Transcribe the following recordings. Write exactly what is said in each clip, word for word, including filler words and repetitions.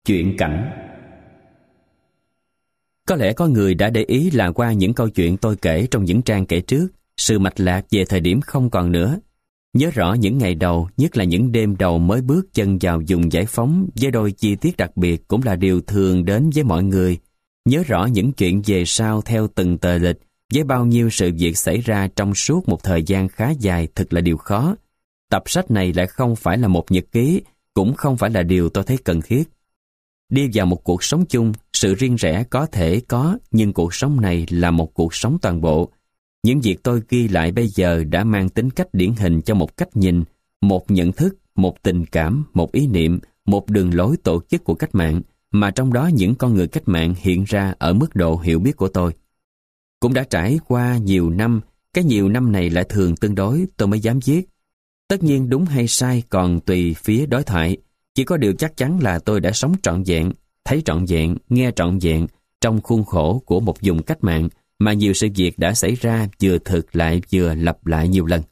Chuyện cảnh. Có lẽ có người đã để ý là qua những câu chuyện tôi kể trong những trang kể trước, sự mạch lạc về thời điểm không còn nữa. Nhớ rõ những ngày đầu, nhất là những đêm đầu mới bước chân vào vùng giải phóng với đôi chi tiết đặc biệt cũng là điều thường đến với mọi người. Nhớ rõ những chuyện về sau theo từng tờ lịch với bao nhiêu sự việc xảy ra trong suốt một thời gian khá dài thật là điều khó. Tập sách này lại không phải là một nhật ký, cũng không phải là điều tôi thấy cần thiết. Đi vào một cuộc sống chung, sự riêng rẽ có thể có, nhưng cuộc sống này là một cuộc sống toàn bộ. Những việc tôi ghi lại bây giờ đã mang tính cách điển hình cho một cách nhìn, một nhận thức, một tình cảm, một ý niệm, một đường lối tổ chức của cách mạng, mà trong đó những con người cách mạng hiện ra ở mức độ hiểu biết của tôi. Cũng đã trải qua nhiều năm, cái nhiều năm này lại thường tương đối tôi mới dám viết. Tất nhiên đúng hay sai còn tùy phía đối thoại. Chỉ có điều chắc chắn là tôi đã sống trọn vẹn, thấy trọn vẹn, nghe trọn vẹn trong khuôn khổ của một vùng cách mạng mà nhiều sự việc đã xảy ra vừa thực lại vừa lặp lại nhiều lần.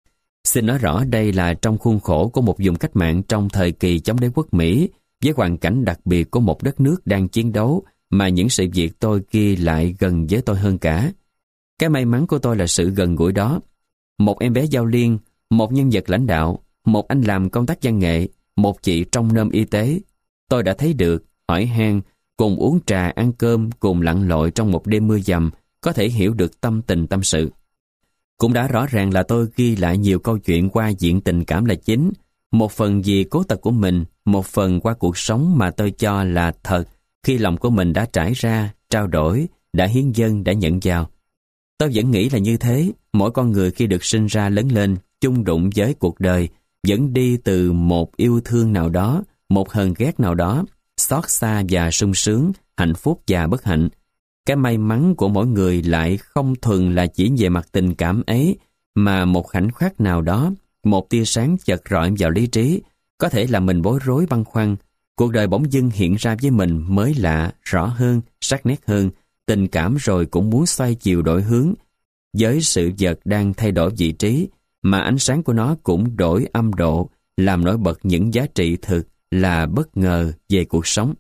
Xin nói rõ đây là trong khuôn khổ của một vùng cách mạng trong thời kỳ chống đế quốc Mỹ với hoàn cảnh đặc biệt của một đất nước đang chiến đấu mà những sự việc tôi ghi lại gần với tôi hơn cả. Cái may mắn của tôi là sự gần gũi đó. Một em bé Giao Liên, một nhân vật lãnh đạo, một anh làm công tác văn nghệ, một chị trong nơm y tế. Tôi đã thấy được, hỏi han, cùng uống trà, ăn cơm, cùng lặn lội trong một đêm mưa dầm, có thể hiểu được tâm tình tâm sự. Cũng đã rõ ràng là tôi ghi lại nhiều câu chuyện qua diện tình cảm là chính, một phần vì cố tật của mình, một phần qua cuộc sống mà tôi cho là thật khi lòng của mình đã trải ra, trao đổi, đã hiến dâng, đã nhận vào. Tôi vẫn nghĩ là như thế, mỗi con người khi được sinh ra lớn lên, chung đụng với cuộc đời, vẫn đi từ một yêu thương nào đó, một hờn ghét nào đó, xót xa và sung sướng, hạnh phúc và bất hạnh. Cái may mắn của mỗi người lại không thuần là chỉ về mặt tình cảm ấy, mà một khoảnh khắc nào đó, một tia sáng chợt rọi vào lý trí, có thể là mình bối rối băn khoăn, cuộc đời bỗng dưng hiện ra với mình mới lạ, rõ hơn, sắc nét hơn, tình cảm rồi cũng muốn xoay chiều đổi hướng. Với sự vật đang thay đổi vị trí, mà ánh sáng của nó cũng đổi âm độ, làm nổi bật những giá trị thực là bất ngờ về cuộc sống.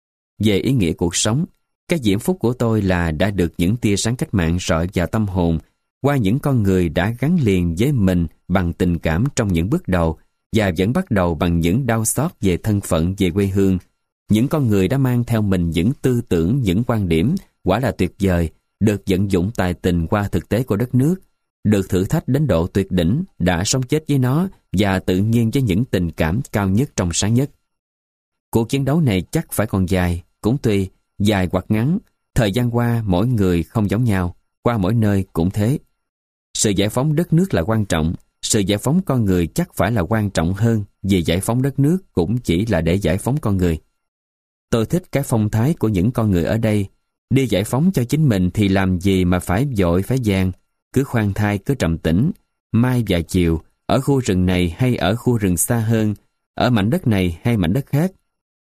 Về ý nghĩa cuộc sống, cái diễm phúc của tôi là đã được những tia sáng cách mạng rọi vào tâm hồn qua những con người đã gắn liền với mình bằng tình cảm trong những bước đầu và vẫn bắt đầu bằng những đau xót về thân phận, về quê hương. Những con người đã mang theo mình những tư tưởng, những quan điểm quả là tuyệt vời, được vận dụng tài tình qua thực tế của đất nước, được thử thách đến độ tuyệt đỉnh, đã sống chết với nó và tự nhiên với những tình cảm cao nhất trong sáng nhất. Cuộc chiến đấu này chắc phải còn dài, cũng tùy, dài hoặc ngắn, thời gian qua mỗi người không giống nhau, qua mỗi nơi cũng thế. Sự giải phóng đất nước là quan trọng, sự giải phóng con người chắc phải là quan trọng hơn, vì giải phóng đất nước cũng chỉ là để giải phóng con người. Tôi thích cái phong thái của những con người ở đây, đi giải phóng cho chính mình thì làm gì mà phải vội phải vàng, cứ khoan thai cứ trầm tĩnh, mai và chiều, ở khu rừng này hay ở khu rừng xa hơn, ở mảnh đất này hay mảnh đất khác.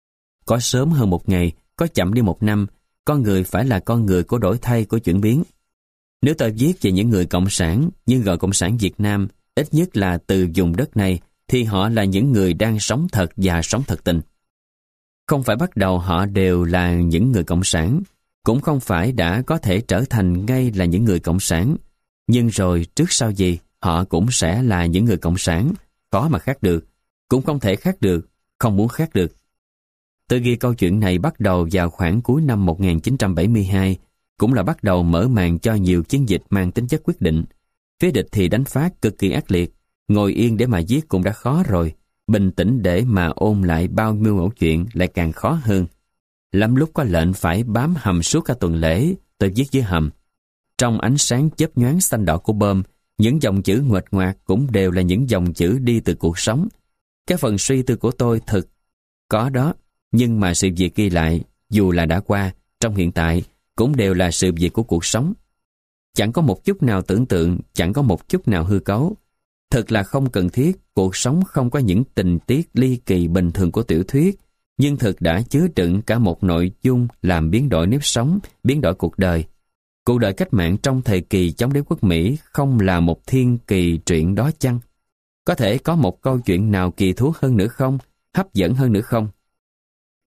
Có sớm hơn một ngày, có chậm đi một năm, con người phải là con người của đổi thay, của chuyển biến. Nếu tôi viết về những người cộng sản, như gọi cộng sản Việt Nam, ít nhất là từ vùng đất này, thì họ là những người đang sống thật và sống thật tình. Không phải bắt đầu họ đều là những người cộng sản, cũng không phải đã có thể trở thành ngay là những người cộng sản, nhưng rồi trước sau gì họ cũng sẽ là những người cộng sản, khó mà khác được, cũng không thể khác được, không muốn khác được. Tôi ghi câu chuyện này bắt đầu vào khoảng cuối năm một nghìn chín trăm bảy mươi hai, cũng là bắt đầu mở màn cho nhiều chiến dịch mang tính chất quyết định. Phía địch thì đánh phát cực kỳ ác liệt, ngồi yên để mà giết cũng đã khó rồi, bình tĩnh để mà ôn lại bao nhiêu mẫu chuyện lại càng khó hơn. Lắm lúc có lệnh phải bám hầm suốt cả tuần lễ, tôi viết dưới hầm. Trong ánh sáng chớp nhoáng xanh đỏ của bom, những dòng chữ nguệch ngoạc cũng đều là những dòng chữ đi từ cuộc sống. Cái phần suy tư của tôi thực có đó, nhưng mà sự việc ghi lại, dù là đã qua, trong hiện tại, cũng đều là sự việc của cuộc sống. Chẳng có một chút nào tưởng tượng, chẳng có một chút nào hư cấu. Thật là không cần thiết, cuộc sống không có những tình tiết ly kỳ bình thường của tiểu thuyết, nhưng thực đã chứa đựng cả một nội dung làm biến đổi nếp sống, biến đổi cuộc đời. Cuộc đời cách mạng trong thời kỳ chống đế quốc Mỹ không là một thiên kỳ truyện đó chăng? Có thể có một câu chuyện nào kỳ thú hơn nữa không? Hấp dẫn hơn nữa không?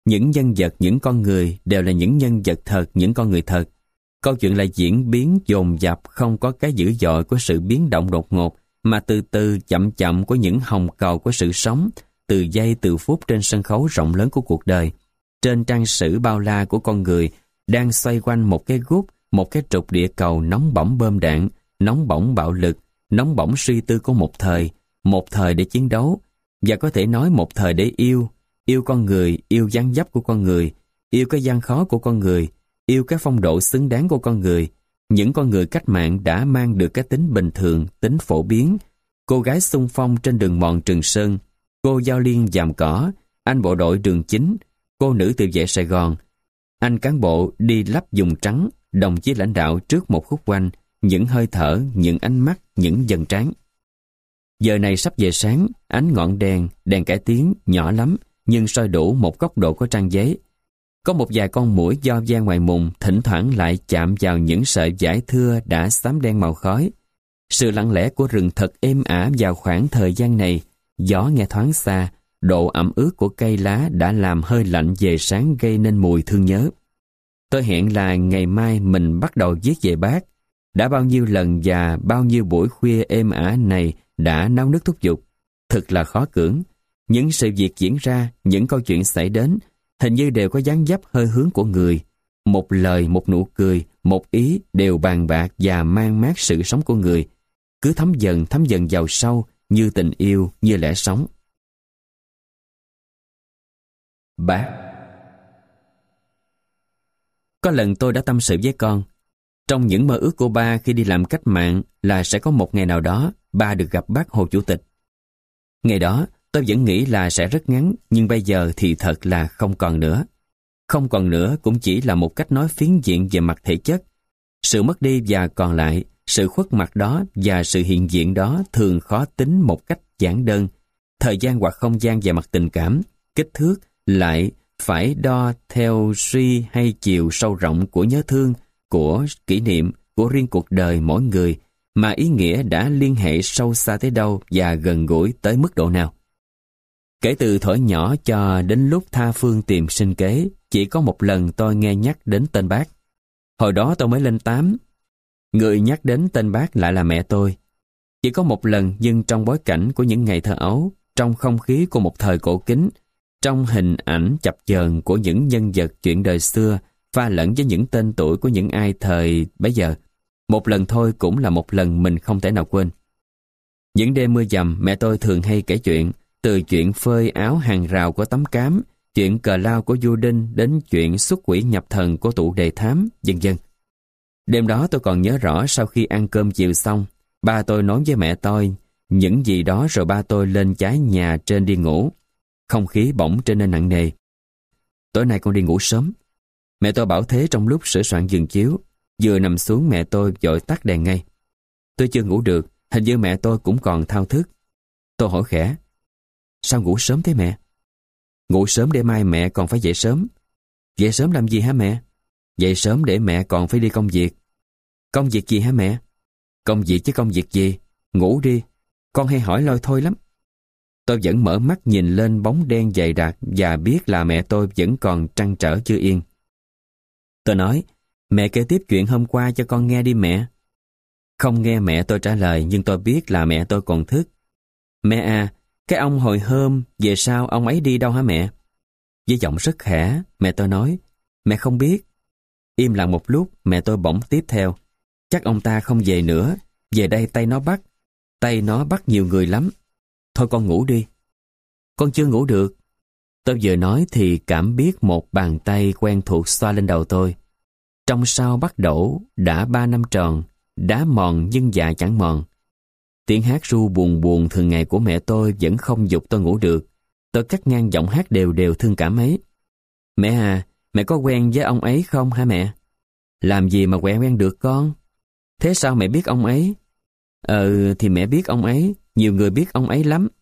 Những nhân vật, những con người đều là những nhân vật thật, những con người thật. Câu chuyện là diễn biến dồn dập, không có cái dữ dội của sự biến động đột ngột, mà từ từ chậm chậm của những hồng cầu của sự sống, từ giây từ phút trên sân khấu rộng lớn của cuộc đời, trên trang sử bao la của con người, đang xoay quanh một cái gút, một cái trục địa cầu nóng bỏng bom đạn, nóng bỏng bạo lực, nóng bỏng suy tư của một thời, một thời để chiến đấu, và có thể nói một thời để yêu, yêu con người, yêu dáng dấp của con người, yêu cái gian khó của con người, yêu cái phong độ xứng đáng của con người. Những con người cách mạng đã mang được cái tính bình thường, tính phổ biến. Cô gái xung phong trên đường mòn Trường Sơn, cô giao liên Giàm Cỏ, anh bộ đội Đường Chính, cô nữ tự vệ Sài Gòn, anh cán bộ đi lắp dùng trắng, đồng chí lãnh đạo trước một khúc quanh, những hơi thở, những ánh mắt, những dần trán. Giờ này sắp về sáng, ánh ngọn đèn, đèn cải tiến, nhỏ lắm, nhưng soi đủ một góc độ của trang giấy. Có một vài con muỗi do da ngoài mùng, thỉnh thoảng lại chạm vào những sợi vải thưa đã xám đen màu khói. Sự lặng lẽ của rừng thật êm ả vào khoảng thời gian này, gió nghe thoáng xa, độ ẩm ướt của cây lá đã làm hơi lạnh về sáng gây nên mùi thương nhớ. Tôi hẹn là ngày mai mình bắt đầu viết về bác. Đã bao nhiêu lần và bao nhiêu buổi khuya êm ả này đã náo nức thúc giục. Thật là khó cưỡng. Những sự việc diễn ra, những câu chuyện xảy đến, hình như đều có dáng dấp hơi hướng của người. Một lời, một nụ cười, một ý đều bàn bạc và mang mát sự sống của người. Cứ thấm dần, thấm dần vào sâu, như tình yêu, như lẽ sống. Bác. Có lần tôi đã tâm sự với con. Trong những mơ ước của ba khi đi làm cách mạng là sẽ có một ngày nào đó ba được gặp bác Hồ Chủ tịch. Ngày đó tôi vẫn nghĩ là sẽ rất ngắn, nhưng bây giờ thì thật là không còn nữa. Không còn nữa cũng chỉ là một cách nói phiến diện về mặt thể chất. Sự mất đi và còn lại, sự khuất mặt đó và sự hiện diện đó thường khó tính một cách giản đơn. Thời gian hoặc không gian về mặt tình cảm, kích thước lại phải đo theo suy hay chiều sâu rộng của nhớ thương, của kỷ niệm, của riêng cuộc đời mỗi người, mà ý nghĩa đã liên hệ sâu xa tới đâu và gần gũi tới mức độ nào. Kể từ thuở nhỏ cho đến lúc tha phương tìm sinh kế, chỉ có một lần tôi nghe nhắc đến tên bác. Hồi đó tôi mới lên tám. Người nhắc đến tên bác lại là mẹ tôi. Chỉ có một lần, nhưng trong bối cảnh của những ngày thơ ấu, trong không khí của một thời cổ kính, trong hình ảnh chập chờn của những nhân vật chuyện đời xưa, pha lẫn với những tên tuổi của những ai thời bấy giờ. Một lần thôi cũng là một lần mình không thể nào quên. Những đêm mưa dầm, mẹ tôi thường hay kể chuyện, từ chuyện phơi áo hàng rào của Tấm Cám, chuyện cờ lao của Du Đinh đến chuyện xuất quỷ nhập thần của tụ Đề Thám, vân vân. Đêm đó tôi còn nhớ rõ, sau khi ăn cơm chiều xong, ba tôi nói với mẹ tôi những gì đó rồi ba tôi lên trái nhà trên đi ngủ. Không khí bỗng trở nên nặng nề. Tối nay con đi ngủ sớm. Mẹ tôi bảo thế trong lúc sửa soạn giường chiếu. Vừa nằm xuống mẹ tôi vội tắt đèn ngay. Tôi chưa ngủ được, hình như mẹ tôi cũng còn thao thức. Tôi hỏi khẽ, sao ngủ sớm thế mẹ? Ngủ sớm để mai mẹ còn phải dậy sớm. Dậy sớm làm gì hả mẹ? Dậy sớm để mẹ còn phải đi công việc. Công việc gì hả mẹ? Công việc chứ công việc gì? Ngủ đi, con hay hỏi lôi thôi lắm. Tôi vẫn mở mắt nhìn lên bóng đen dày đặc và biết là mẹ tôi vẫn còn trăn trở chưa yên. Tôi nói, mẹ kể tiếp chuyện hôm qua cho con nghe đi mẹ. Không nghe mẹ tôi trả lời, nhưng tôi biết là mẹ tôi còn thức. Mẹ à, cái ông hồi hôm, về sau ông ấy đi đâu hả mẹ? Với giọng rất khẽ, mẹ tôi nói, mẹ không biết. Im lặng một lúc, mẹ tôi bỗng tiếp theo, chắc ông ta không về nữa, về đây tay nó bắt. Tay nó bắt nhiều người lắm. Thôi con ngủ đi. Con chưa ngủ được. Tôi vừa nói thì cảm biết một bàn tay quen thuộc xoa lên đầu tôi. Trong sau bắt đổ, đã ba năm tròn, đá mòn nhưng dạ chẳng mòn. Tiếng hát ru buồn buồn thường ngày của mẹ tôi vẫn không giục tôi ngủ được. Tôi cắt ngang giọng hát đều đều thương cảm ấy. Mẹ à, mẹ có quen với ông ấy không hả mẹ? Làm gì mà quen quen được con? Thế sao mẹ biết ông ấy? Ờ thì mẹ biết ông ấy, nhiều người biết ông ấy lắm.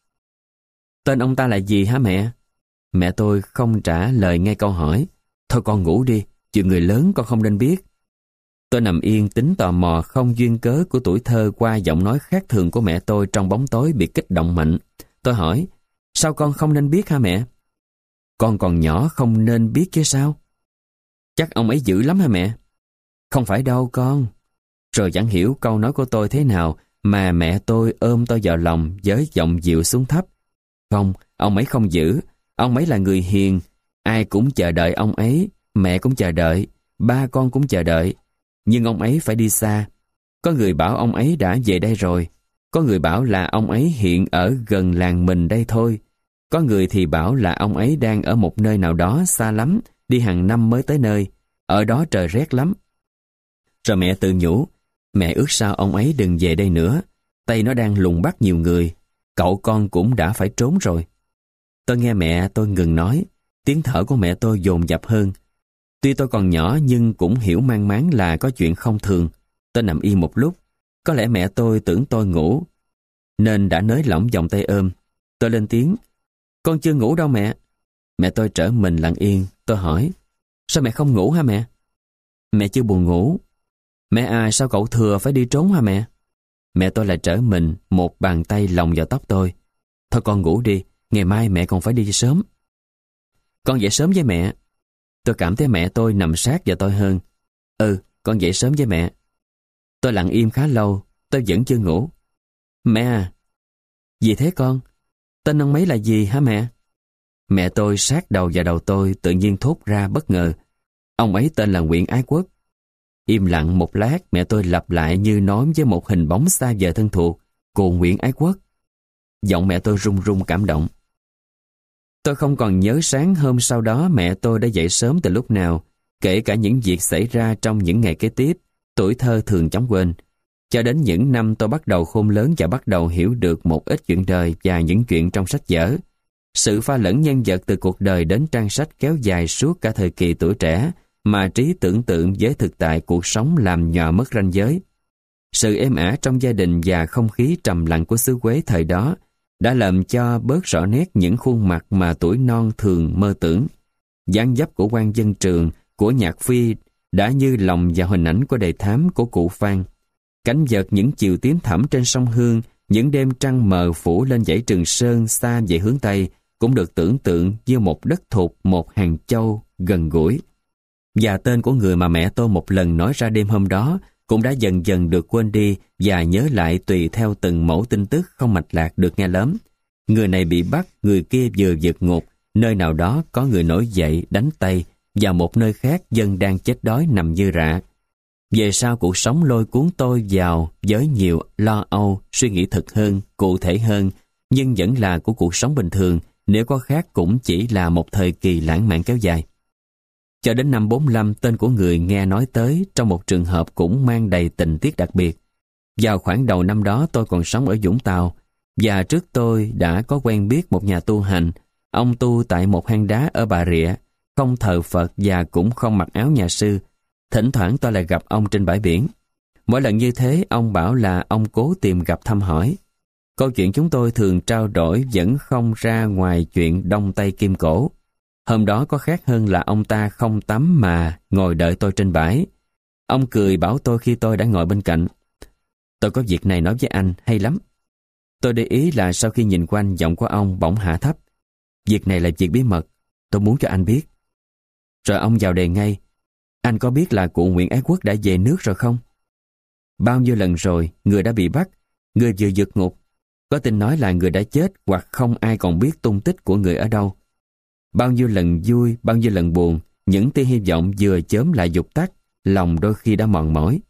Tên ông ta là gì hả mẹ? Mẹ tôi không trả lời ngay câu hỏi. Thôi con ngủ đi, chuyện người lớn con không nên biết. Tôi nằm yên tính tò mò không duyên cớ của tuổi thơ qua giọng nói khác thường của mẹ tôi trong bóng tối bị kích động mạnh. Tôi hỏi, sao con không nên biết hả mẹ? Con còn nhỏ không nên biết chứ sao? Chắc ông ấy dữ lắm hả mẹ? Không phải đâu con. Rồi chẳng hiểu câu nói của tôi thế nào mà mẹ tôi ôm tôi vào lòng với giọng dịu xuống thấp. Không, ông ấy không dữ. Ông ấy là người hiền. Ai cũng chờ đợi ông ấy. Mẹ cũng chờ đợi. Ba con cũng chờ đợi. Nhưng ông ấy phải đi xa. Có người bảo ông ấy đã về đây rồi. Có người bảo là ông ấy hiện ở gần làng mình đây thôi. Có người thì bảo là ông ấy đang ở một nơi nào đó xa lắm, đi hàng năm mới tới nơi. Ở đó trời rét lắm. Rồi mẹ tự nhủ, mẹ ước sao ông ấy đừng về đây nữa. Tây nó đang lùng bắt nhiều người. Cậu con cũng đã phải trốn rồi. Tôi nghe mẹ tôi ngừng nói. Tiếng thở của mẹ tôi dồn dập hơn. Tuy tôi còn nhỏ nhưng cũng hiểu mang máng là có chuyện không thường. Tôi nằm yên một lúc. Có lẽ mẹ tôi tưởng tôi ngủ, nên đã nới lỏng vòng tay ôm. Tôi lên tiếng, con chưa ngủ đâu mẹ. Mẹ tôi trở mình lặng yên. Tôi hỏi, sao mẹ không ngủ hả mẹ? Mẹ chưa buồn ngủ. Mẹ à, sao cậu thừa phải đi trốn hả mẹ? Mẹ tôi lại trở mình, một bàn tay lồng vào tóc tôi. Thôi con ngủ đi, ngày mai mẹ còn phải đi sớm. Con dậy sớm với mẹ. Tôi cảm thấy mẹ tôi nằm sát vào tôi hơn. Ừ, con dậy sớm với mẹ. Tôi lặng im khá lâu, tôi vẫn chưa ngủ. Mẹ à, gì thế con? Tên ông ấy là gì hả mẹ? Mẹ tôi sát đầu vào đầu tôi, tự nhiên thốt ra bất ngờ. Ông ấy tên là Nguyễn Ái Quốc. Im lặng một lát, mẹ tôi lặp lại như nói với một hình bóng xa vời thân thuộc. Cô Nguyễn Ái Quốc. Giọng mẹ tôi run run cảm động. Tôi không còn nhớ sáng hôm sau đó mẹ tôi đã dậy sớm từ lúc nào, kể cả những việc xảy ra trong những ngày kế tiếp. Tuổi thơ thường chóng quên. Cho đến những năm tôi bắt đầu khôn lớn và bắt đầu hiểu được một ít chuyện đời và những chuyện trong sách vở. Sự pha lẫn nhân vật từ cuộc đời đến trang sách kéo dài suốt cả thời kỳ tuổi trẻ, mà trí tưởng tượng với thực tại cuộc sống làm nhòa mất ranh giới. Sự êm ả trong gia đình và không khí trầm lặng của xứ Quế thời đó đã làm cho bớt rõ nét những khuôn mặt mà tuổi non thường mơ tưởng. Dáng dấp của quan dân trường, của nhạc phi đã như lòng và hình ảnh của đề thám của cụ Phan. Cảnh vật những chiều tím thẳm trên sông Hương, những đêm trăng mờ phủ lên dãy Trường Sơn xa về hướng Tây cũng được tưởng tượng như một đất thục, một hàng châu gần gũi. Và tên của người mà mẹ tôi một lần nói ra đêm hôm đó cũng đã dần dần được quên đi và nhớ lại tùy theo từng mẫu tin tức không mạch lạc được nghe lớn. Người này bị bắt, người kia vừa vượt ngục, nơi nào đó có người nổi dậy đánh Tây, và một nơi khác dân đang chết đói nằm như rạ. Về sau cuộc sống lôi cuốn tôi vào với nhiều lo âu, suy nghĩ thật hơn, cụ thể hơn, nhưng vẫn là của cuộc sống bình thường, nếu có khác cũng chỉ là một thời kỳ lãng mạn kéo dài. Cho đến năm bốn lăm, tên của người nghe nói tới trong một trường hợp cũng mang đầy tình tiết đặc biệt. Vào khoảng đầu năm đó tôi còn sống ở Vũng Tàu, và trước tôi đã có quen biết một nhà tu hành. Ông tu tại một hang đá ở Bà Rịa, không thờ Phật và cũng không mặc áo nhà sư. Thỉnh thoảng tôi lại gặp ông trên bãi biển. Mỗi lần như thế, ông bảo là ông cố tìm gặp thăm hỏi. Câu chuyện chúng tôi thường trao đổi vẫn không ra ngoài chuyện Đông Tây Kim Cổ. Hôm đó có khác hơn là ông ta không tắm mà ngồi đợi tôi trên bãi. Ông cười bảo tôi khi tôi đã ngồi bên cạnh. Tôi có việc này nói với anh, hay lắm. Tôi để ý là sau khi nhìn quanh, giọng của ông bỗng hạ thấp. Việc này là việc bí mật, tôi muốn cho anh biết. Rồi ông vào đề ngay. Anh có biết là cụ Nguyễn Ái Quốc đã về nước rồi không? Bao nhiêu lần rồi, người đã bị bắt, người vừa vượt ngục. Có tin nói là người đã chết hoặc không ai còn biết tung tích của người ở đâu. Bao nhiêu lần vui, bao nhiêu lần buồn, những tia hy vọng vừa chớm lại dục tắt, lòng đôi khi đã mòn mỏi.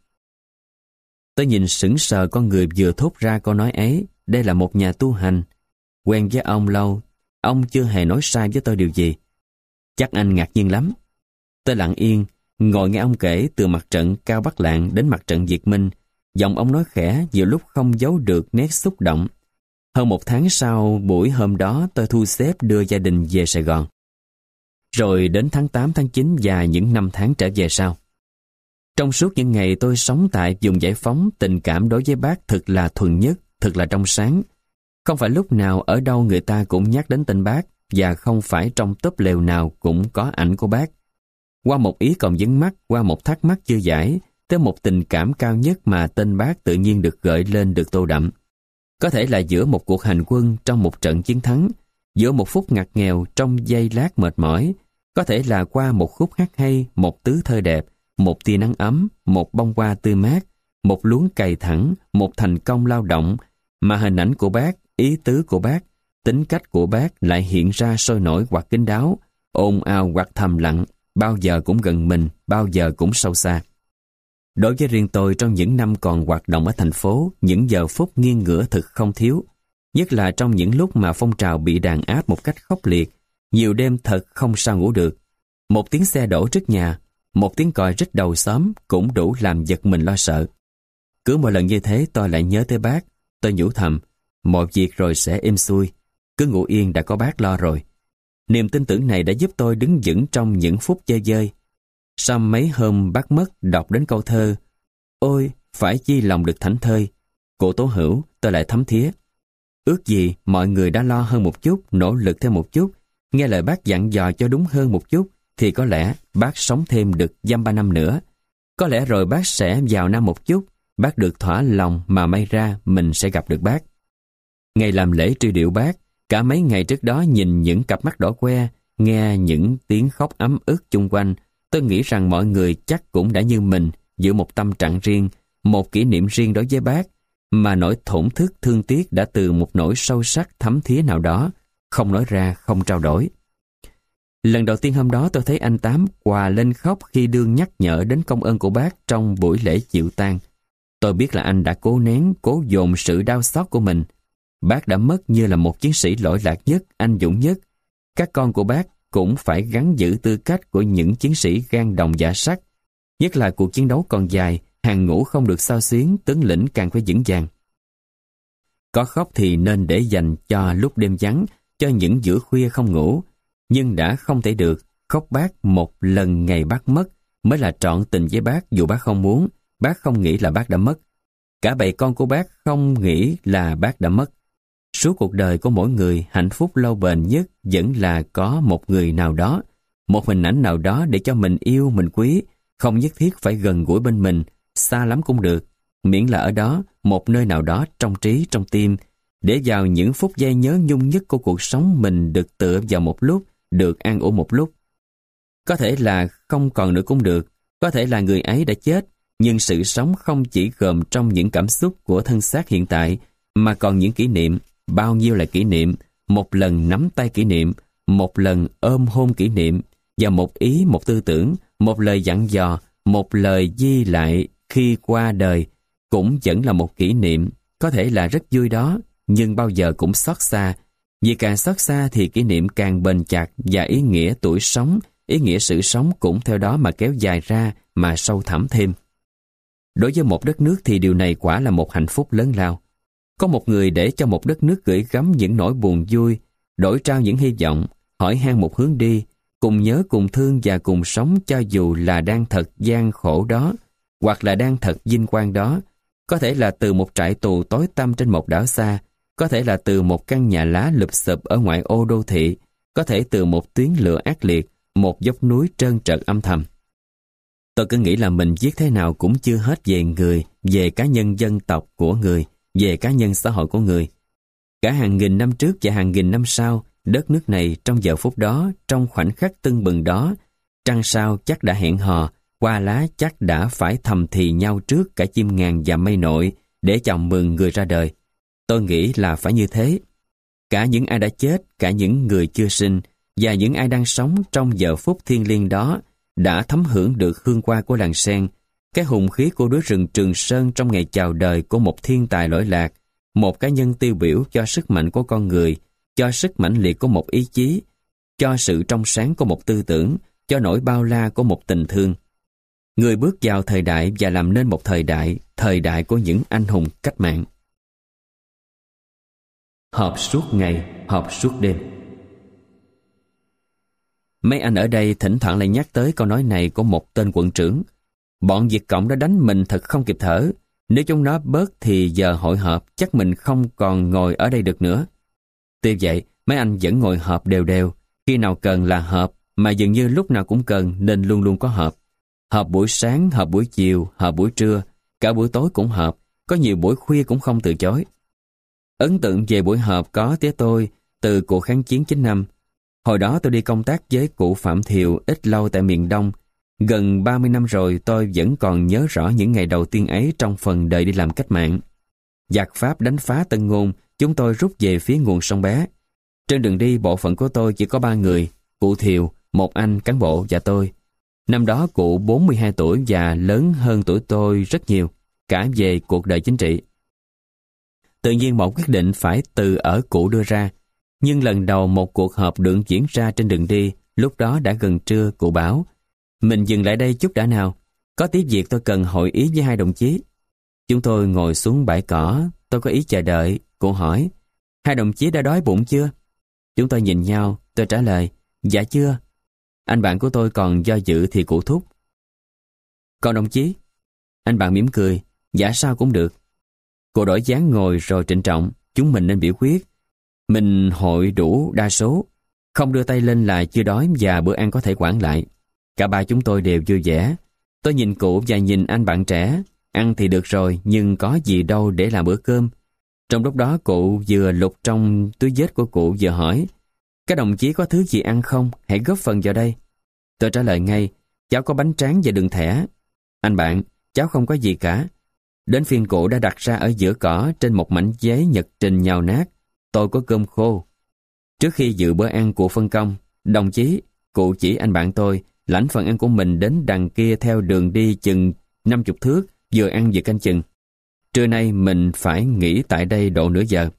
Tôi nhìn sững sờ con người vừa thốt ra câu nói ấy. Đây là một nhà tu hành. Quen với ông lâu, ông chưa hề nói sai với tôi điều gì. Chắc anh ngạc nhiên lắm. Tôi lặng yên, ngồi nghe ông kể từ mặt trận Cao Bắc Lạng đến mặt trận Việt Minh. Giọng ông nói khẽ, nhiều lúc không giấu được nét xúc động. Hơn một tháng sau buổi hôm đó, tôi thu xếp đưa gia đình về Sài Gòn. Rồi đến tháng tám, tháng chín và những năm tháng trở về sau. Trong suốt những ngày tôi sống tại vùng Giải Phóng, tình cảm đối với Bác thật là thuần nhất, thật là trong sáng. Không phải lúc nào ở đâu người ta cũng nhắc đến tên Bác, và không phải trong túp lều nào cũng có ảnh của Bác. Qua một ý còn vướng mắc, qua một thắc mắc chưa giải, tới một tình cảm cao nhất mà tên Bác tự nhiên được gợi lên, được tô đậm. Có thể là giữa một cuộc hành quân, trong một trận chiến thắng, giữa một phút ngặt nghèo trong giây lát mệt mỏi, có thể là qua một khúc hát hay, một tứ thơ đẹp, một tia nắng ấm, một bông hoa tươi mát, một luống cày thẳng, một thành công lao động, mà hình ảnh của bác, ý tứ của bác, tính cách của bác lại hiện ra sôi nổi hoặc kín đáo, ồn ào hoặc thầm lặng, bao giờ cũng gần mình, bao giờ cũng sâu xa. Đối với riêng tôi, trong những năm còn hoạt động ở thành phố, những giờ phút nghiêng ngửa thực không thiếu, nhất là trong những lúc mà phong trào bị đàn áp một cách khốc liệt, nhiều đêm thật không sao ngủ được. Một tiếng xe đổ trước nhà, một tiếng còi rít đầu xóm cũng đủ làm giật mình lo sợ. Cứ mỗi lần như thế tôi lại nhớ tới bác, tôi nhủ thầm, mọi việc rồi sẽ êm xuôi, cứ ngủ yên đã có bác lo rồi. Niềm tin tưởng này đã giúp tôi đứng vững trong những phút chơi dơi. Sau mấy hôm bác mất, đọc đến câu thơ "Ôi, phải chi lòng được thảnh thơi" của Tố Hữu, tôi lại thấm thía. Ước gì mọi người đã lo hơn một chút, nỗ lực thêm một chút, nghe lời bác dặn dò cho đúng hơn một chút, thì có lẽ bác sống thêm được dăm ba năm nữa. Có lẽ rồi bác sẽ vào năm một chút, bác được thỏa lòng mà may ra mình sẽ gặp được bác. Ngày làm lễ truy điệu bác, cả mấy ngày trước đó nhìn những cặp mắt đỏ que, nghe những tiếng khóc ấm ức chung quanh, tôi nghĩ rằng mọi người chắc cũng đã như mình, giữ một tâm trạng riêng, một kỷ niệm riêng đối với bác, mà nỗi thổn thức thương tiếc đã từ một nỗi sâu sắc thấm thía nào đó, không nói ra, không trao đổi. Lần đầu tiên hôm đó tôi thấy anh Tám òa lên khóc khi đương nhắc nhở đến công ơn của bác trong buổi lễ chịu tang. Tôi biết là anh đã cố nén, cố dồn sự đau xót của mình. Bác đã mất như là một chiến sĩ lỗi lạc nhất, anh dũng nhất. Các con của bác cũng phải gắn giữ tư cách của những chiến sĩ gan đồng dạ sắt. Nhất là cuộc chiến đấu còn dài, hàng ngũ không được xao xuyến, tướng lĩnh càng phải vững vàng. Có khóc thì nên để dành cho lúc đêm vắng, cho những giữa khuya không ngủ. Nhưng đã không thể được, khóc bác một lần ngày bác mất mới là trọn tình với bác, dù bác không muốn, bác không nghĩ là bác đã mất. Cả bầy con của bác không nghĩ là bác đã mất. Suốt cuộc đời của mỗi người, hạnh phúc lâu bền nhất vẫn là có một người nào đó, một hình ảnh nào đó để cho mình yêu, mình quý, không nhất thiết phải gần gũi bên mình, xa lắm cũng được, miễn là ở đó, một nơi nào đó trong trí, trong tim, để vào những phút giây nhớ nhung nhất của cuộc sống mình được tựa vào một lúc, được an ủi một lúc. Có thể là không còn nữa cũng được, có thể là người ấy đã chết, nhưng sự sống không chỉ gồm trong những cảm xúc của thân xác hiện tại, mà còn những kỷ niệm. Bao nhiêu là kỷ niệm, một lần nắm tay kỷ niệm, một lần ôm hôn kỷ niệm, và một ý, một tư tưởng, một lời dặn dò, một lời ghi lại khi qua đời, cũng vẫn là một kỷ niệm, có thể là rất vui đó, nhưng bao giờ cũng xót xa. Vì càng xót xa thì kỷ niệm càng bền chặt, và ý nghĩa tuổi sống, ý nghĩa sự sống cũng theo đó mà kéo dài ra, mà sâu thẳm thêm. Đối với một đất nước thì điều này quả là một hạnh phúc lớn lao. Có một người để cho một đất nước gửi gắm những nỗi buồn vui, đổi trao những hy vọng, hỏi han một hướng đi, cùng nhớ, cùng thương và cùng sống cho dù là đang thật gian khổ đó, hoặc là đang thật vinh quang đó. Có thể là từ một trại tù tối tăm trên một đảo xa, có thể là từ một căn nhà lá lụp xụp ở ngoại ô đô thị, có thể từ một tuyến lửa ác liệt, một dốc núi trơn trượt âm thầm. Tôi cứ nghĩ là mình viết thế nào cũng chưa hết về người, về cá nhân dân tộc của người, về cá nhân xã hội của người. Cả hàng nghìn năm trước và hàng nghìn năm sau, đất nước này trong giờ phút đó, trong khoảnh khắc tưng bừng đó, trăng sao chắc đã hẹn hò, hoa lá chắc đã phải thầm thì nhau trước cả chim ngàn và mây nội để chào mừng người ra đời. Tôi nghĩ là phải như thế. Cả những ai đã chết, cả những người chưa sinh và những ai đang sống trong giờ phút thiêng liêng đó đã thấm hưởng được hương hoa của làng sen, cái hùng khí của núi rừng Trường Sơn trong ngày chào đời của một thiên tài lỗi lạc, một cá nhân tiêu biểu cho sức mạnh của con người, cho sức mãnh liệt của một ý chí, cho sự trong sáng của một tư tưởng, cho nỗi bao la của một tình thương. Người bước vào thời đại và làm nên một thời đại, thời đại của những anh hùng cách mạng. Họp suốt ngày, họp suốt đêm. Mấy anh ở đây thỉnh thoảng lại nhắc tới câu nói này của một tên quận trưởng. Bọn Việt Cộng đã đánh mình thật không kịp thở. Nếu chúng nó bớt thì giờ hội họp chắc mình không còn ngồi ở đây được nữa. Tuy vậy, mấy anh vẫn ngồi họp đều đều. Khi nào cần là họp, mà dường như lúc nào cũng cần nên luôn luôn có họp. Họp buổi sáng, họp buổi chiều, họp buổi trưa, cả buổi tối cũng họp, có nhiều buổi khuya cũng không từ chối. Ấn tượng về buổi họp có tía tôi, từ cuộc kháng chiến chín năm. Hồi đó tôi đi công tác với cụ Phạm Thiều ít lâu tại miền Đông. Gần ba mươi năm rồi tôi vẫn còn nhớ rõ những ngày đầu tiên ấy trong phần đời đi làm cách mạng. Giặc Pháp đánh phá Tân Ngôn, chúng tôi rút về phía nguồn sông Bé. Trên đường đi, bộ phận của tôi chỉ có ba người, cụ Thiều, một anh cán bộ và tôi. Năm đó cụ bốn mươi hai tuổi và lớn hơn tuổi tôi rất nhiều, cả về cuộc đời chính trị. Tự nhiên một quyết định phải từ ở cụ đưa ra. Nhưng lần đầu một cuộc họp được diễn ra trên đường đi, lúc đó đã gần trưa, cụ bảo: "Mình dừng lại đây chút đã nào, có tí việc tôi cần hội ý với hai đồng chí." Chúng tôi ngồi xuống bãi cỏ, tôi có ý chờ đợi. Cụ hỏi: "Hai đồng chí đã đói bụng chưa?" Chúng tôi nhìn nhau, tôi trả lời: "Dạ chưa." Anh bạn của tôi còn do dự thì cụ thúc: "Còn đồng chí?" Anh bạn mỉm cười: "Dạ sao cũng được." Cụ đổi dáng ngồi rồi trịnh trọng: "Chúng mình nên biểu quyết. Mình hội đủ đa số, không đưa tay lên là chưa đói và bữa ăn có thể quản lại." Cả ba chúng tôi đều vui vẻ. Tôi nhìn cụ và nhìn anh bạn trẻ. Ăn thì được rồi, nhưng có gì đâu để làm bữa cơm. Trong lúc đó cụ vừa lục trong túi vết của cụ vừa hỏi: "Các đồng chí có thứ gì ăn không? Hãy góp phần vào đây." Tôi trả lời ngay: "Cháu có bánh tráng và đường thẻ." Anh bạn: "Cháu không có gì cả." Đến phiên cụ đã đặt ra ở giữa cỏ trên một mảnh giấy nhật trình nhào nát: "Tôi có cơm khô." Trước khi dự bữa ăn, cụ phân công: "Đồng chí," cụ chỉ anh bạn tôi, "lãnh phần ăn của mình đến đằng kia theo đường đi chừng năm chục thước, vừa ăn vừa canh chừng. Trưa nay mình phải nghỉ tại đây độ nửa giờ.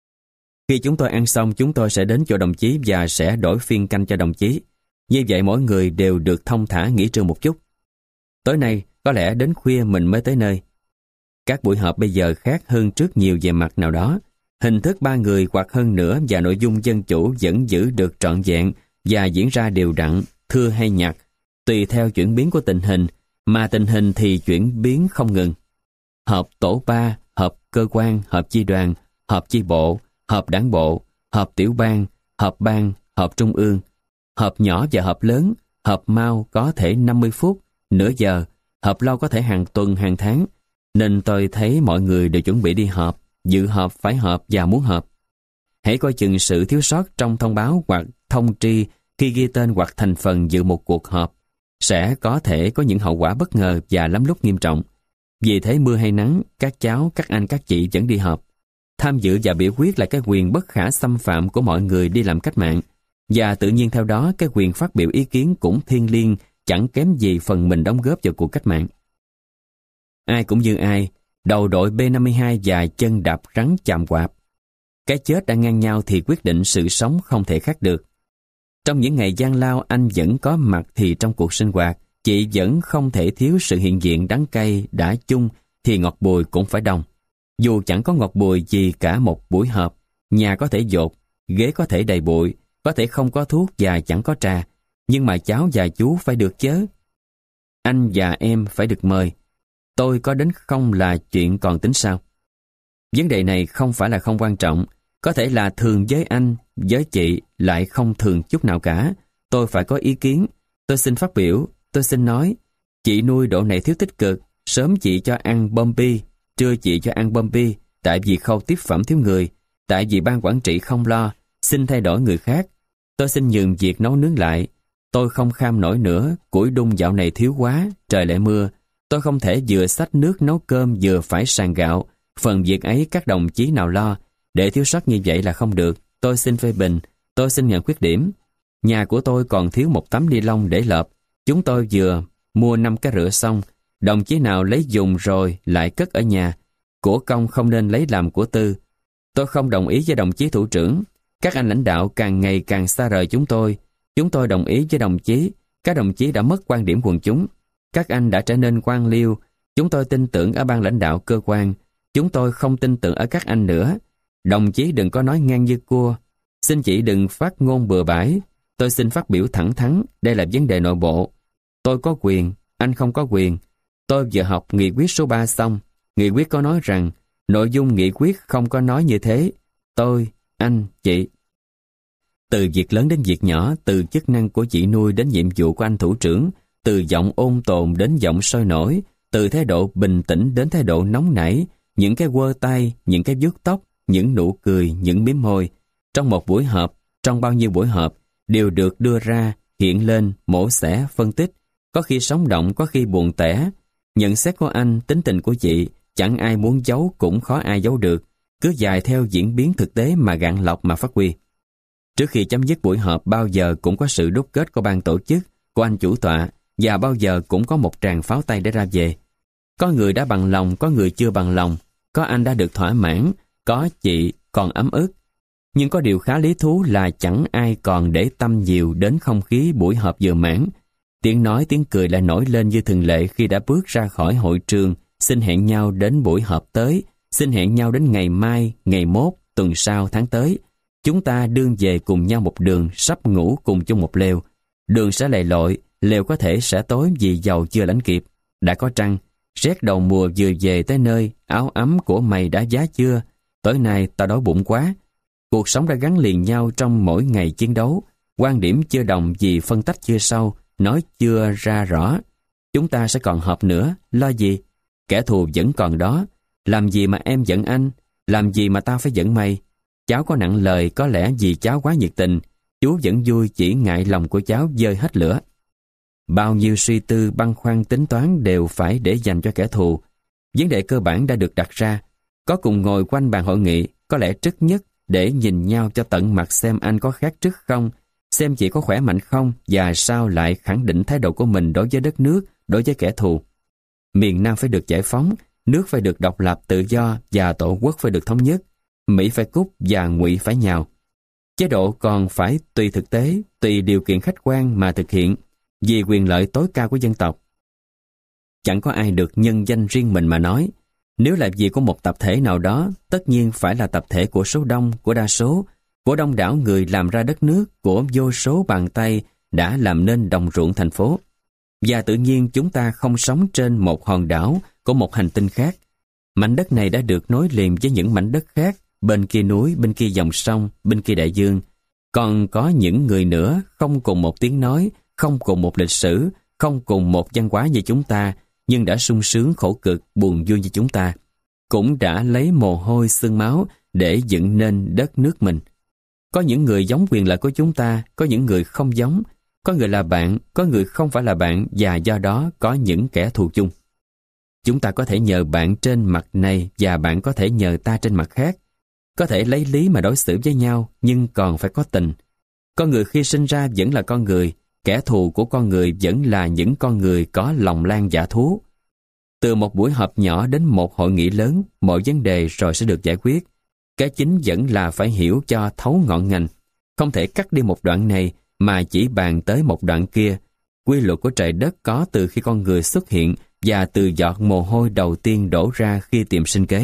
Khi chúng tôi ăn xong, chúng tôi sẽ đến chỗ đồng chí và sẽ đổi phiên canh cho đồng chí. Như vậy mỗi người đều được thông thả nghỉ trưa một chút. Tối nay có lẽ đến khuya mình mới tới nơi." Các buổi họp bây giờ khác hơn trước nhiều về mặt nào đó. Hình thức ba người hoặc hơn nữa và nội dung dân chủ vẫn giữ được trọn vẹn và diễn ra đều đặn, thưa hay nhặt, tùy theo chuyển biến của tình hình, mà tình hình thì chuyển biến không ngừng. Họp tổ ba, họp cơ quan, họp chi đoàn, họp chi bộ, họp đảng bộ, họp tiểu bang, họp bang, họp trung ương, họp nhỏ và họp lớn, họp mau có thể năm mươi phút, nửa giờ, họp lâu có thể hàng tuần, hàng tháng. Nên tôi thấy mọi người đều chuẩn bị đi họp, dự họp, phải họp và muốn họp. Hãy coi chừng sự thiếu sót trong thông báo hoặc thông tri khi ghi tên hoặc thành phần dự một cuộc họp sẽ có thể có những hậu quả bất ngờ và lắm lúc nghiêm trọng. Vì thế mưa hay nắng, các cháu, các anh, các chị vẫn đi họp. Tham dự và biểu quyết là cái quyền bất khả xâm phạm của mọi người đi làm cách mạng, và tự nhiên theo đó cái quyền phát biểu ý kiến cũng thiêng liêng, chẳng kém gì phần mình đóng góp vào cuộc cách mạng. Ai cũng như ai, đầu đội B năm mươi hai và chân đạp rắn chạm quạp. Cái chết đã ngang nhau thì quyết định sự sống không thể khác được. Trong những ngày gian lao anh vẫn có mặt thì trong cuộc sinh hoạt, chị vẫn không thể thiếu sự hiện diện đắng cay đã chung thì ngọt bùi cũng phải đồng. Dù chẳng có ngọt bùi gì cả một buổi họp, nhà có thể dột, ghế có thể đầy bụi, có thể không có thuốc và chẳng có trà, nhưng mà cháu và chú phải được chớ. Anh và em phải được mời. Tôi có đến không là chuyện còn tính sao. Vấn đề này không phải là không quan trọng, có thể là thường với anh, với chị lại không thường chút nào cả. Tôi phải có ý kiến, tôi xin phát biểu, tôi xin nói. Chị nuôi độ này thiếu tích cực, sớm chị cho ăn bom bi, trưa chị cho ăn bom bi, tại vì khâu tiếp phẩm thiếu người, tại vì ban quản trị không lo, xin thay đổi người khác. Tôi xin nhường việc nấu nướng lại. Tôi không kham nổi nữa, củi đun dạo này thiếu quá, trời lại mưa. Tôi không thể vừa xách nước nấu cơm vừa phải sàng gạo. Phần việc ấy các đồng chí nào lo. Để thiếu sót như vậy là không được. Tôi xin phê bình, tôi xin nhận khuyết điểm. Nhà của tôi còn thiếu một tấm ni lông để lợp. Chúng tôi vừa mua năm cái rửa xong. Đồng chí nào lấy dùng rồi lại cất ở nhà. Của công không nên lấy làm của tư. Tôi không đồng ý với đồng chí thủ trưởng. Các anh lãnh đạo càng ngày càng xa rời chúng tôi. Chúng tôi đồng ý với đồng chí. Các đồng chí đã mất quan điểm quần chúng. Các anh đã trở nên quan liêu. Chúng tôi tin tưởng ở ban lãnh đạo cơ quan. Chúng tôi không tin tưởng ở các anh nữa. Đồng chí đừng có nói ngang như cua. Xin chị đừng phát ngôn bừa bãi. Tôi xin phát biểu thẳng thắn. Đây là vấn đề nội bộ. Tôi có quyền, anh không có quyền. Tôi vừa học nghị quyết số ba xong. Nghị quyết có nói rằng nội dung nghị quyết không có nói như thế. Tôi, anh, chị. Từ việc lớn đến việc nhỏ, từ chức năng của chị nuôi đến nhiệm vụ của anh thủ trưởng, từ giọng ôn tồn đến giọng sôi nổi, từ thái độ bình tĩnh đến thái độ nóng nảy, những cái quơ tay, những cái vuốt tóc, những nụ cười, những mím môi. Trong một buổi họp, trong bao nhiêu buổi họp, đều được đưa ra, hiện lên, mổ xẻ, phân tích, có khi sống động, có khi buồn tẻ. Nhận xét của anh, tính tình của chị, chẳng ai muốn giấu cũng khó ai giấu được, cứ dài theo diễn biến thực tế mà gạn lọc mà phát huy. Trước khi chấm dứt buổi họp bao giờ cũng có sự đúc kết của ban tổ chức, của anh chủ tọa, và bao giờ cũng có một tràng pháo tay để ra về. Có người đã bằng lòng, có người chưa bằng lòng, có anh đã được thỏa mãn, có chị còn ấm ức. Nhưng có điều khá lý thú là chẳng ai còn để tâm nhiều đến không khí buổi họp vừa mãn. Tiếng nói tiếng cười lại nổi lên như thường lệ khi đã bước ra khỏi hội trường, xin hẹn nhau đến buổi họp tới, xin hẹn nhau đến ngày mai, ngày mốt, tuần sau, tháng tới. Chúng ta đương về cùng nhau một đường, sắp ngủ cùng chung một lều. Đường sẽ lầy lội, lều có thể sẽ tối vì dầu chưa lãnh kịp. Đã có trăng, rét đầu mùa vừa về tới nơi, áo ấm của mày đã giá chưa? Tối nay tao đói bụng quá. Cuộc sống đã gắn liền nhau trong mỗi ngày chiến đấu. Quan điểm chưa đồng vì phân tách chưa sâu, nói chưa ra rõ. Chúng ta sẽ còn họp nữa, lo gì? Kẻ thù vẫn còn đó. Làm gì mà em giận anh? Làm gì mà tao phải giận mày? Cháu có nặng lời có lẽ vì cháu quá nhiệt tình. Chú vẫn vui chỉ ngại lòng của cháu dơi hết lửa. Bao nhiêu suy tư băn khoăn tính toán đều phải để dành cho kẻ thù. Vấn đề cơ bản đã được đặt ra. Có cùng ngồi quanh bàn hội nghị, có lẽ trước nhất để nhìn nhau cho tận mặt xem anh có khác trước không, xem chị có khỏe mạnh không và sao lại khẳng định thái độ của mình đối với đất nước, đối với kẻ thù. Miền Nam phải được giải phóng, nước phải được độc lập tự do và tổ quốc phải được thống nhất. Mỹ phải cút và Ngụy phải nhào. Chế độ còn phải tùy thực tế, tùy điều kiện khách quan mà thực hiện, vì quyền lợi tối cao của dân tộc. Chẳng có ai được nhân danh riêng mình mà nói. Nếu là việc của một tập thể nào đó, tất nhiên phải là tập thể của số đông, của đa số, của đông đảo người làm ra đất nước, của vô số bàn tay đã làm nên đồng ruộng thành phố. Và tự nhiên chúng ta không sống trên một hòn đảo của một hành tinh khác. Mảnh đất này đã được nối liền với những mảnh đất khác, bên kia núi, bên kia dòng sông, bên kia đại dương. Còn có những người nữa không cùng một tiếng nói, không cùng một lịch sử, không cùng một văn hóa như chúng ta, nhưng đã sung sướng khổ cực, buồn vui như chúng ta, cũng đã lấy mồ hôi xương máu để dựng nên đất nước mình. Có những người giống quyền lợi của chúng ta, có những người không giống, có người là bạn, có người không phải là bạn và do đó có những kẻ thù chung. Chúng ta có thể nhờ bạn trên mặt này và bạn có thể nhờ ta trên mặt khác. Có thể lấy lý mà đối xử với nhau, nhưng còn phải có tình. Con người khi sinh ra vẫn là con người, kẻ thù của con người vẫn là những con người có lòng lan dạ thú. Từ một buổi họp nhỏ đến một hội nghị lớn, mọi vấn đề rồi sẽ được giải quyết. Cái chính vẫn là phải hiểu cho thấu ngọn ngành. Không thể cắt đi một đoạn này mà chỉ bàn tới một đoạn kia. Quy luật của trời đất có từ khi con người xuất hiện và từ giọt mồ hôi đầu tiên đổ ra khi tìm sinh kế.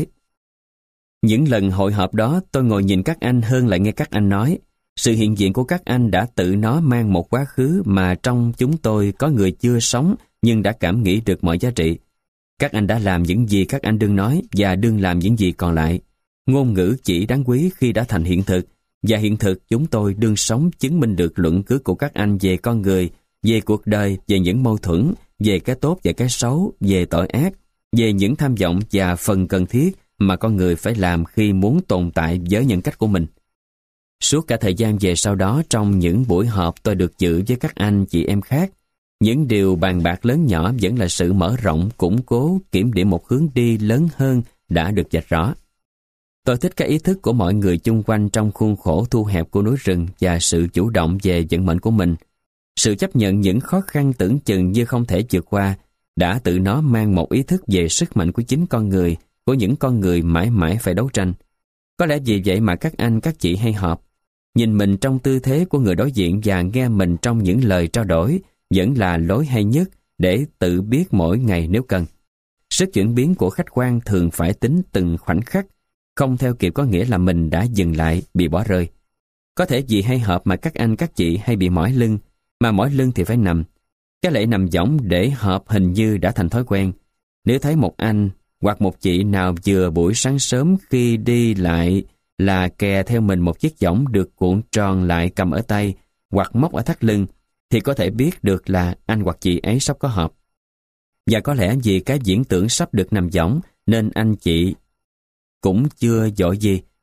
Những lần hội họp đó tôi ngồi nhìn các anh hơn là nghe các anh nói. Sự hiện diện của các anh đã tự nó mang một quá khứ mà trong chúng tôi có người chưa sống nhưng đã cảm nghĩ được mọi giá trị. Các anh đã làm những gì các anh đương nói và đương làm những gì còn lại. Ngôn ngữ chỉ đáng quý khi đã thành hiện thực, và hiện thực chúng tôi đương sống chứng minh được luận cứ của các anh về con người, về cuộc đời, về những mâu thuẫn, về cái tốt và cái xấu, về tội ác, về những tham vọng và phần cần thiết mà con người phải làm khi muốn tồn tại với nhân cách của mình. Suốt cả thời gian về sau đó, trong những buổi họp tôi được dự với các anh chị em khác, những điều bàn bạc lớn nhỏ vẫn là sự mở rộng, củng cố, kiểm điểm một hướng đi lớn hơn đã được vạch rõ. Tôi thích cái ý thức của mọi người chung quanh trong khuôn khổ thu hẹp của núi rừng và sự chủ động về vận mệnh của mình. Sự chấp nhận những khó khăn tưởng chừng như không thể vượt qua đã tự nó mang một ý thức về sức mạnh của chính con người, của những con người mãi mãi phải đấu tranh. Có lẽ vì vậy mà các anh các chị hay họp, nhìn mình trong tư thế của người đối diện và nghe mình trong những lời trao đổi vẫn là lối hay nhất để tự biết mỗi ngày nếu cần. Sức chuyển biến của khách quan thường phải tính từng khoảnh khắc, không theo kịp có nghĩa là mình đã dừng lại, bị bỏ rơi. Có thể vì hay họp mà các anh các chị hay bị mỏi lưng, mà mỏi lưng thì phải nằm. Cái lễ nằm võng để họp hình như đã thành thói quen. Nếu thấy một anh hoặc một chị nào vừa buổi sáng sớm khi đi lại là kè theo mình một chiếc võng được cuộn tròn lại cầm ở tay hoặc móc ở thắt lưng, thì có thể biết được là anh hoặc chị ấy sắp có họp. Và có lẽ vì cái diễn tưởng sắp được nằm võng nên anh chị cũng chưa vội gì,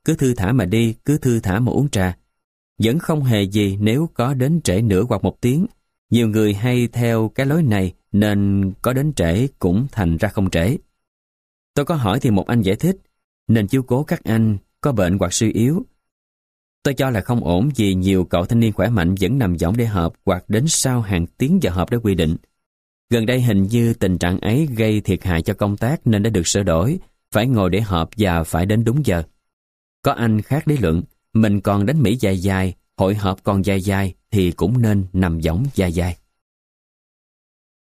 cứ thư thả mà đi, cứ thư thả mà uống trà. Vẫn không hề gì nếu có đến trễ nửa hoặc một tiếng. Nhiều người hay theo cái lối này nên có đến trễ cũng thành ra không trễ. Tôi có hỏi thì một anh giải thích, nên chiếu cố các anh có bệnh hoặc suy yếu. Tôi cho là không ổn vì nhiều cậu thanh niên khỏe mạnh vẫn nằm võng để họp hoặc đến sau hàng tiếng giờ họp đã quy định. Gần đây hình như tình trạng ấy gây thiệt hại cho công tác nên đã được sửa đổi, phải ngồi để họp và phải đến đúng giờ. Có anh khác lý luận, mình còn đánh Mỹ dài dài, hội họp còn dài dài thì cũng nên nằm võng dài dài.